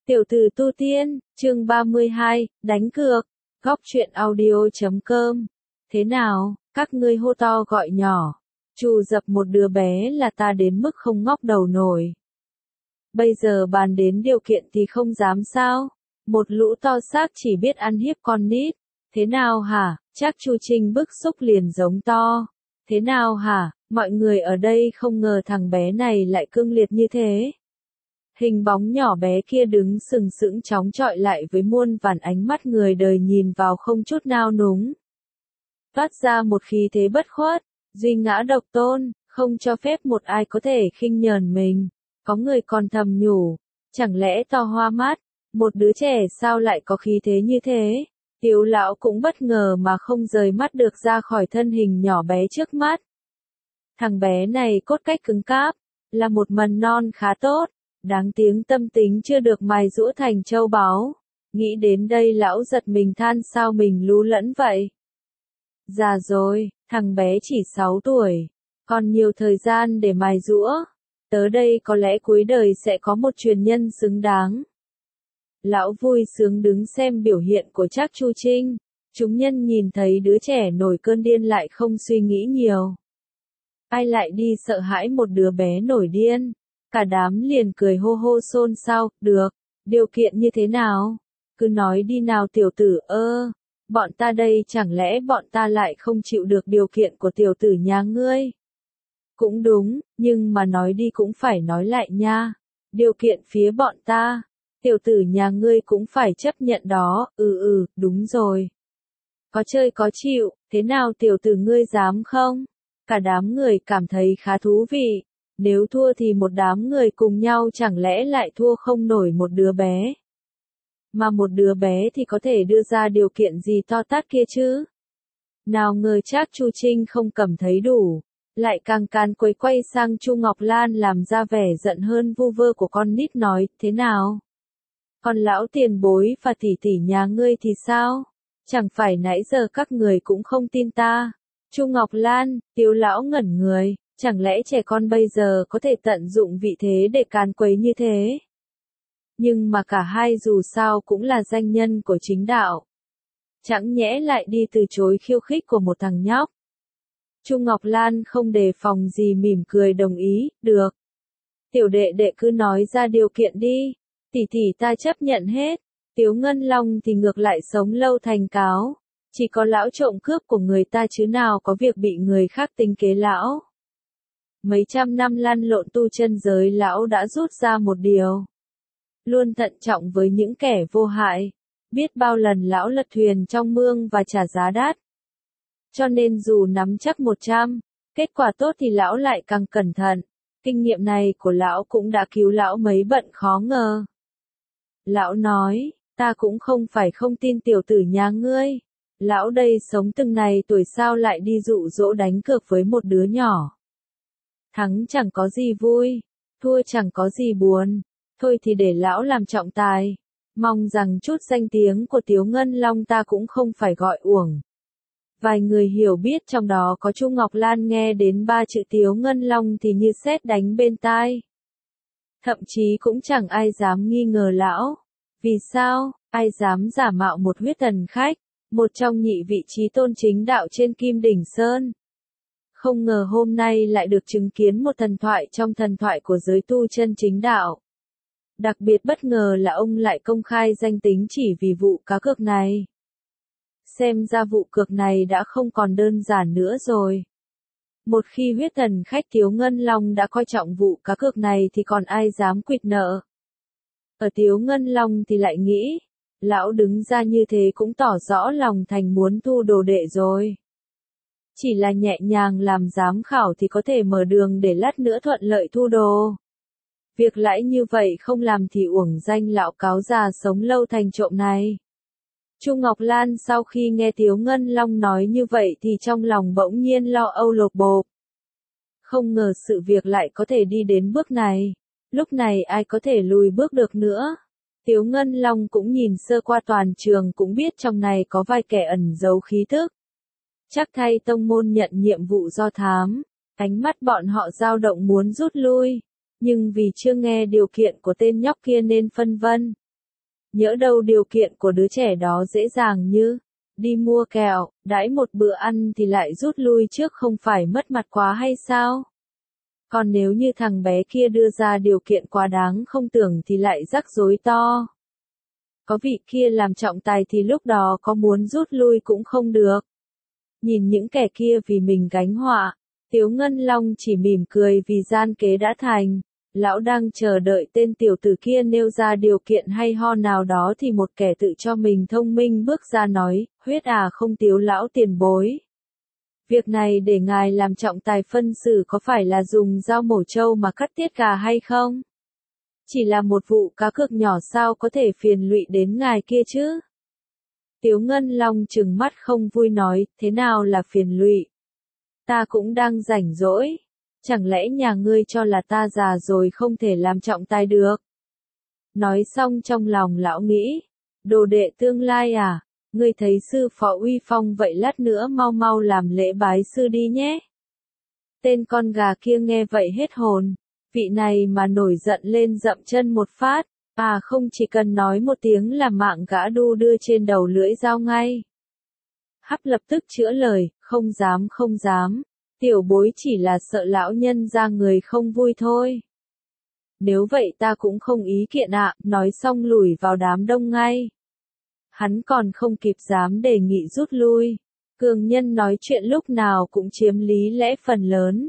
Tiểu tử tu tiên, chương 32, đánh cược, góc truyện audio.com. Thế nào, các ngươi hô to gọi nhỏ, trù dập một đứa bé là ta đến mức không ngóc đầu nổi. Bây giờ bàn đến điều kiện thì không dám sao, một lũ to xác chỉ biết ăn hiếp con nít. Thế nào hả, chắc Chu Trinh bức xúc liền giống to. Thế nào hả, mọi người ở đây không ngờ thằng bé này lại cương liệt như thế. Hình bóng nhỏ bé kia đứng sừng sững chóng chọi lại với muôn vàn ánh mắt người đời nhìn vào không chút nao núng. Toát ra một khí thế bất khuất, duy ngã độc tôn, không cho phép một ai có thể khinh nhờn mình. Có người còn thầm nhủ, chẳng lẽ to hoa mắt, một đứa trẻ sao lại có khí thế như thế? Tiếu lão cũng bất ngờ mà không rời mắt được ra khỏi thân hình nhỏ bé trước mắt. Thằng bé này cốt cách cứng cáp, là một mầm non khá tốt. Đáng tiếng tâm tính chưa được mài giũa thành châu báu. Nghĩ đến đây lão giật mình than sao mình lú lẫn vậy. Già rồi, thằng bé chỉ 6 tuổi, còn nhiều thời gian để mài giũa. Tới đây có lẽ cuối đời sẽ có một truyền nhân xứng đáng. Lão vui sướng đứng xem biểu hiện của Trác Chu Trinh. Chúng nhân nhìn thấy đứa trẻ nổi cơn điên lại không suy nghĩ nhiều. Ai lại đi sợ hãi một đứa bé nổi điên. Cả đám liền cười hô hô xôn xao, được, điều kiện như thế nào? Cứ nói đi nào tiểu tử bọn ta đây chẳng lẽ bọn ta lại không chịu được điều kiện của tiểu tử nhà ngươi? Cũng đúng, nhưng mà nói đi cũng phải nói lại nha. Điều kiện phía bọn ta, tiểu tử nhà ngươi cũng phải chấp nhận đó, đúng rồi. Có chơi có chịu, thế nào tiểu tử ngươi dám không? Cả đám người cảm thấy khá thú vị. Nếu thua thì một đám người cùng nhau chẳng lẽ lại thua không nổi một đứa bé. Mà một đứa bé thì có thể đưa ra điều kiện gì to tát kia chứ. Nào ngờ Trác Chu Trinh không cầm thấy đủ. Lại càng càn quấy quay sang Chu Ngọc Lan làm ra vẻ giận hơn vu vơ của con nít nói, thế nào? Còn lão tiền bối và tỷ tỷ nhà ngươi thì sao? Chẳng phải nãy giờ các người cũng không tin ta. Chu Ngọc Lan, Tiếu lão ngẩn người. Chẳng lẽ trẻ con bây giờ có thể tận dụng vị thế để càn quấy như thế? Nhưng mà cả hai dù sao cũng là danh nhân của chính đạo. Chẳng nhẽ lại đi từ chối khiêu khích của một thằng nhóc. Chu Ngọc Lan không đề phòng gì mỉm cười đồng ý, được. Tiểu đệ đệ cứ nói ra điều kiện đi, tỷ tỷ ta chấp nhận hết. Tiếu Ngân Long thì ngược lại sống lâu thành cáo. Chỉ có lão trộm cướp của người ta chứ nào có việc bị người khác tính kế lão. Mấy trăm năm lăn lộn tu chân giới lão đã rút ra một điều. Luôn thận trọng với những kẻ vô hại. Biết bao lần lão lật thuyền trong mương và trả giá đắt. Cho nên dù nắm chắc 100, kết quả tốt thì lão lại càng cẩn thận. Kinh nghiệm này của lão cũng đã cứu lão mấy bận khó ngờ. Lão nói, ta cũng không phải không tin tiểu tử nhà ngươi. Lão đây sống từng này tuổi sao lại đi dụ dỗ đánh cược với một đứa nhỏ. Thắng chẳng có gì vui, thua chẳng có gì buồn, thôi thì để lão làm trọng tài. Mong rằng chút danh tiếng của Tiếu Ngân Long ta cũng không phải gọi uổng. Vài người hiểu biết trong đó có Chu Ngọc Lan nghe đến 3 chữ Tiếu Ngân Long thì như sét đánh bên tai. Thậm chí cũng chẳng ai dám nghi ngờ lão. Vì sao, ai dám giả mạo một huyết thần khách, một trong nhị vị trí tôn chính đạo trên Kim Đỉnh Sơn. Không ngờ hôm nay lại được chứng kiến một thần thoại trong thần thoại của giới tu chân chính đạo. Đặc biệt bất ngờ là ông lại công khai danh tính chỉ vì vụ cá cược này. Xem ra vụ cược này đã không còn đơn giản nữa rồi. Một khi huyết thần khách Tiếu Ngân Long đã coi trọng vụ cá cược này thì còn ai dám quỵt nợ. Ở Tiếu Ngân Long thì lại nghĩ, lão đứng ra như thế cũng tỏ rõ lòng thành muốn thu đồ đệ rồi. Chỉ là nhẹ nhàng làm giám khảo thì có thể mở đường để lát nữa thuận lợi thu đồ. Việc lãi như vậy không làm thì uổng danh lão cáo già sống lâu thành trộm này. Chu Ngọc Lan sau khi nghe Tiếu Ngân Long nói như vậy thì trong lòng bỗng nhiên lo âu lột bột. Không ngờ sự việc lại có thể đi đến bước này. Lúc này ai có thể lùi bước được nữa. Tiếu Ngân Long cũng nhìn sơ qua toàn trường cũng biết trong này có vài kẻ ẩn giấu khí thức. Chắc thay tông môn nhận nhiệm vụ do thám, ánh mắt bọn họ dao động muốn rút lui, nhưng vì chưa nghe điều kiện của tên nhóc kia nên phân vân. Nhỡ đâu điều kiện của đứa trẻ đó dễ dàng như đi mua kẹo, đãi một bữa ăn thì lại rút lui trước không phải mất mặt quá hay sao? Còn nếu như thằng bé kia đưa ra điều kiện quá đáng không tưởng thì lại rắc rối to. Có vị kia làm trọng tài thì lúc đó có muốn rút lui cũng không được. Nhìn những kẻ kia vì mình gánh họa, Tiếu Ngân Long chỉ mỉm cười vì gian kế đã thành. Lão đang chờ đợi tên tiểu tử kia nêu ra điều kiện hay ho nào đó thì một kẻ tự cho mình thông minh bước ra nói, huyết à không Tiếu lão tiền bối. Việc này để ngài làm trọng tài phân xử có phải là dùng dao mổ trâu mà cắt tiết gà hay không? Chỉ là một vụ cá cược nhỏ sao có thể phiền lụy đến ngài kia chứ? Tiếu Ngân Long trừng mắt không vui nói, thế nào là phiền lụy? Ta cũng đang rảnh rỗi. Chẳng lẽ nhà ngươi cho là ta già rồi không thể làm trọng tài được? Nói xong trong lòng lão nghĩ, đồ đệ tương lai à, ngươi thấy sư phó uy phong vậy lát nữa mau mau làm lễ bái sư đi nhé. Tên con gà kia nghe vậy hết hồn, vị này mà nổi giận lên dậm chân một phát, à không chỉ cần nói một tiếng là mạng gã đu đưa trên đầu lưỡi dao ngay. Hắp lập tức chữa lời, không dám không dám. Tiểu bối chỉ là sợ lão nhân ra người không vui thôi. Nếu vậy ta cũng không ý kiện ạ, nói xong lùi vào đám đông ngay. Hắn còn không kịp dám đề nghị rút lui. Cường nhân nói chuyện lúc nào cũng chiếm lý lẽ phần lớn.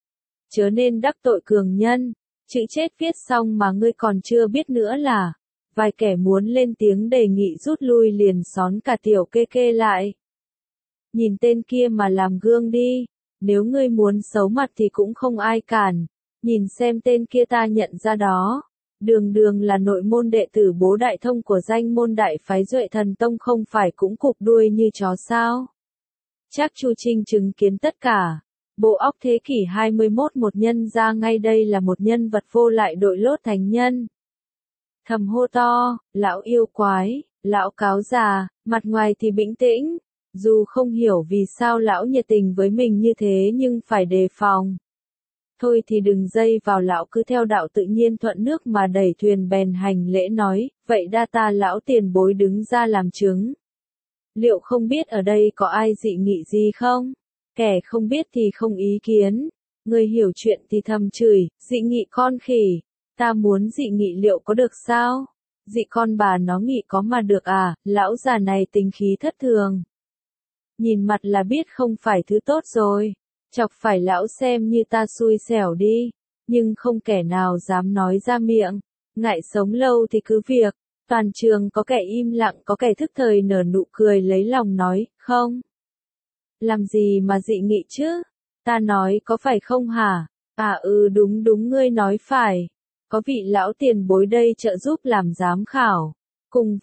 Chớ nên đắc tội cường nhân, chữ chết viết xong mà ngươi còn chưa biết nữa là. Vài kẻ muốn lên tiếng đề nghị rút lui liền xón cả tiểu kê kê lại. Nhìn tên kia mà làm gương đi. Nếu ngươi muốn xấu mặt thì cũng không ai cản, nhìn xem tên kia ta nhận ra đó, đường đường là nội môn đệ tử bố đại thông của danh môn đại phái Duệ Thần Tông không phải cũng cụp đuôi như chó sao. Chắc Chu Trinh chứng kiến tất cả, bộ óc thế kỷ 21 một nhân ra ngay đây là một nhân vật vô lại đội lốt thành nhân. Thầm hô to, lão yêu quái, lão cáo già, mặt ngoài thì bình tĩnh. Dù không hiểu vì sao lão nhiệt tình với mình như thế nhưng phải đề phòng. Thôi thì đừng dây vào lão cứ theo đạo tự nhiên thuận nước mà đẩy thuyền bèn hành lễ nói, vậy đa ta lão tiền bối đứng ra làm chứng. Liệu không biết ở đây có ai dị nghị gì không? Kẻ không biết thì không ý kiến. Người hiểu chuyện thì thầm chửi, dị nghị con khỉ. Ta muốn dị nghị liệu có được sao? Dị con bà nó nghị có mà được à, lão già này tính khí thất thường. Nhìn mặt là biết không phải thứ tốt rồi. Chọc phải lão xem như ta xui xẻo đi. Nhưng không kẻ nào dám nói ra miệng. Ngại sống lâu thì cứ việc. Toàn trường có kẻ im lặng có kẻ thức thời nở nụ cười lấy lòng nói, không. Làm gì mà dị nghị chứ? Ta nói có phải không hả? À đúng đúng ngươi nói phải. Có vị lão tiền bối đây trợ giúp làm giám khảo. Cùng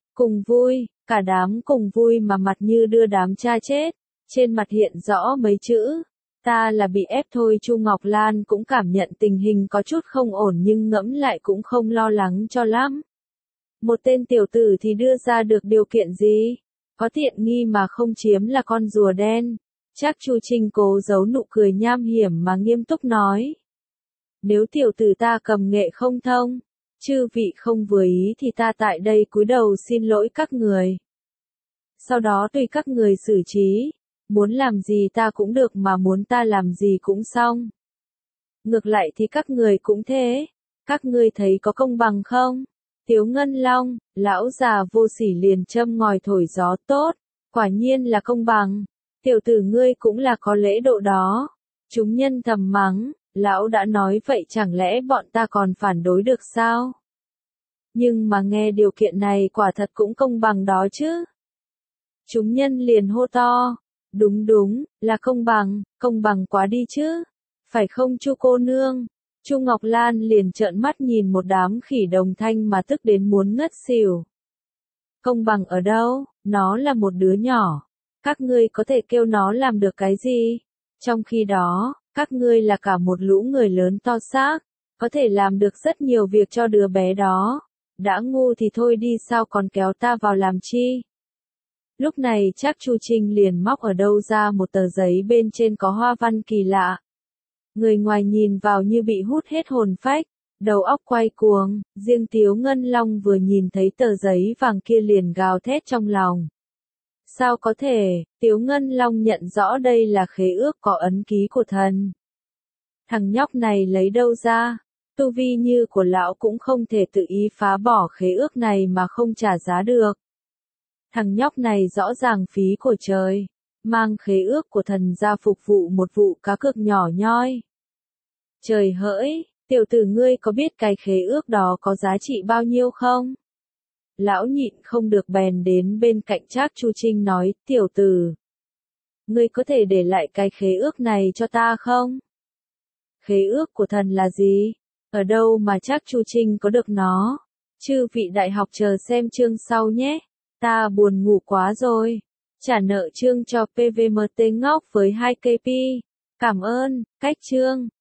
vui. Cả đám cùng vui mà mặt như đưa đám cha chết, trên mặt hiện rõ mấy chữ, ta là bị ép thôi. Chu Ngọc Lan cũng cảm nhận tình hình có chút không ổn nhưng ngẫm lại cũng không lo lắng cho lắm. Một tên tiểu tử thì đưa ra được điều kiện gì? Có tiện nghi mà không chiếm là con rùa đen. Chắc Chu Trinh cố giấu nụ cười nham hiểm mà nghiêm túc nói. Nếu tiểu tử ta cầm nghệ không thông, chư vị không vừa ý thì ta tại đây cúi đầu xin lỗi các người. Sau đó tùy các người xử trí, muốn làm gì ta cũng được mà muốn ta làm gì cũng xong. Ngược lại thì các người cũng thế, các ngươi thấy có công bằng không? Tiếu Ngân Long, lão già vô sỉ liền châm ngòi thổi gió tốt, quả nhiên là công bằng, tiểu tử ngươi cũng là có lễ độ đó. Chúng nhân thầm mắng, lão đã nói vậy chẳng lẽ bọn ta còn phản đối được sao? Nhưng mà nghe điều kiện này quả thật cũng công bằng đó chứ. Chúng nhân liền hô to, đúng, là công bằng quá đi chứ. Phải không Chu cô nương? Chu Ngọc Lan liền trợn mắt nhìn một đám khỉ đồng thanh mà tức đến muốn ngất xỉu. Công bằng ở đâu? Nó là một đứa nhỏ. Các ngươi có thể kêu nó làm được cái gì? Trong khi đó, các ngươi là cả một lũ người lớn to xác, có thể làm được rất nhiều việc cho đứa bé đó. Đã ngu thì thôi đi sao còn kéo ta vào làm chi? Lúc này chắc Chu Trinh liền móc ở đâu ra một tờ giấy bên trên có hoa văn kỳ lạ. Người ngoài nhìn vào như bị hút hết hồn phách, Đầu óc quay cuồng, riêng Tiếu Ngân Long vừa nhìn thấy tờ giấy vàng kia liền gào thét trong lòng. Sao có thể, Tiếu Ngân Long nhận rõ đây là khế ước có ấn ký của thần. Thằng nhóc này lấy đâu ra? Tu vi như của lão cũng không thể tự ý phá bỏ khế ước này mà không trả giá được. Thằng nhóc này rõ ràng phí của trời, mang khế ước của thần ra phục vụ một vụ cá cược nhỏ nhoi. Trời hỡi, tiểu tử ngươi có biết cái khế ước đó có giá trị bao nhiêu không? Lão nhịn không được bèn đến bên cạnh Trác Chu Trinh nói, tiểu tử, ngươi có thể để lại cái khế ước này cho ta không? Khế ước của thần là gì? Ở đâu mà Trác Chu Trinh có được nó? Chư vị đại học chờ xem chương sau nhé. Ta buồn ngủ quá rồi. Trả nợ chương cho PVMT ngốc với 2 KP. Cảm ơn, cách chương.